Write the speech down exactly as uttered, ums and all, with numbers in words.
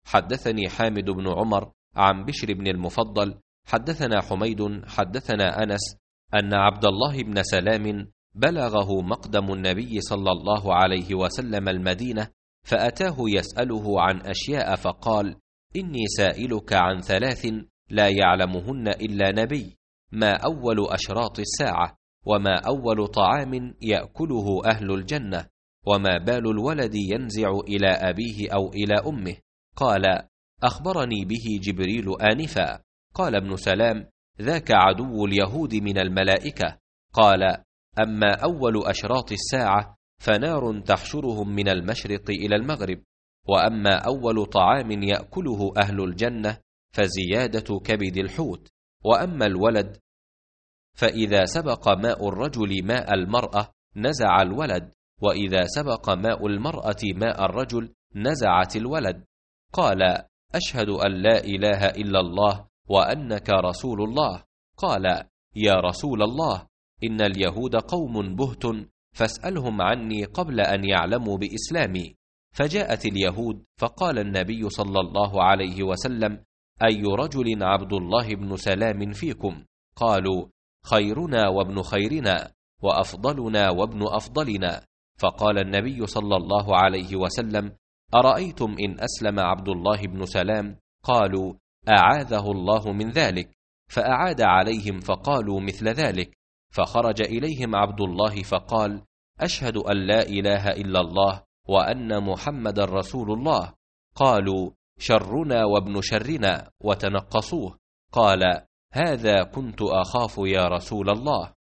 حدثني حامد بن عمر عن بشر بن المفضل حدثنا حميد حدثنا أنس أن عبد الله بن سلام بلغه مقدم النبي صلى الله عليه وسلم المدينة، فأتاه يسأله عن أشياء فقال: إني سائلك عن ثلاث لا يعلمهن إلا نبي: ما أول أشراط الساعة، وما أول طعام يأكله أهل الجنة، وما بال الولد ينزع إلى أبيه أو إلى أمه. قال: أخبرني به جبريل آنفا. قال ابن سلام: ذاك عدو اليهود من الملائكة. قال: أما أول أشراط الساعة فنار تحشرهم من المشرق إلى المغرب، وأما أول طعام يأكله أهل الجنة فزيادة كبد الحوت، وأما الولد فإذا سبق ماء الرجل ماء المرأة نزع الولد، وإذا سبق ماء المرأة ماء الرجل نزعت الولد. قال: أشهد أن لا إله إلا الله وأنك رسول الله. قال: يا رسول الله، إن اليهود قوم بهت، فاسألهم عني قبل أن يعلموا بإسلامي. فجاءت اليهود، فقال النبي صلى الله عليه وسلم: أي رجل عبد الله بن سلام فيكم؟ قالوا: خيرنا وابن خيرنا، وأفضلنا وابن أفضلنا. فقال النبي صلى الله عليه وسلم: أرأيتم إن أسلم عبد الله بن سلام؟ قالوا: أعاذه الله من ذلك. فأعاد عليهم فقالوا مثل ذلك. فخرج إليهم عبد الله فقال: أشهد أن لا إله إلا الله وأن محمد رسول الله. قالوا: شرنا وابن شرنا، وتنقصوه. قال: هذا كنت أخاف يا رسول الله.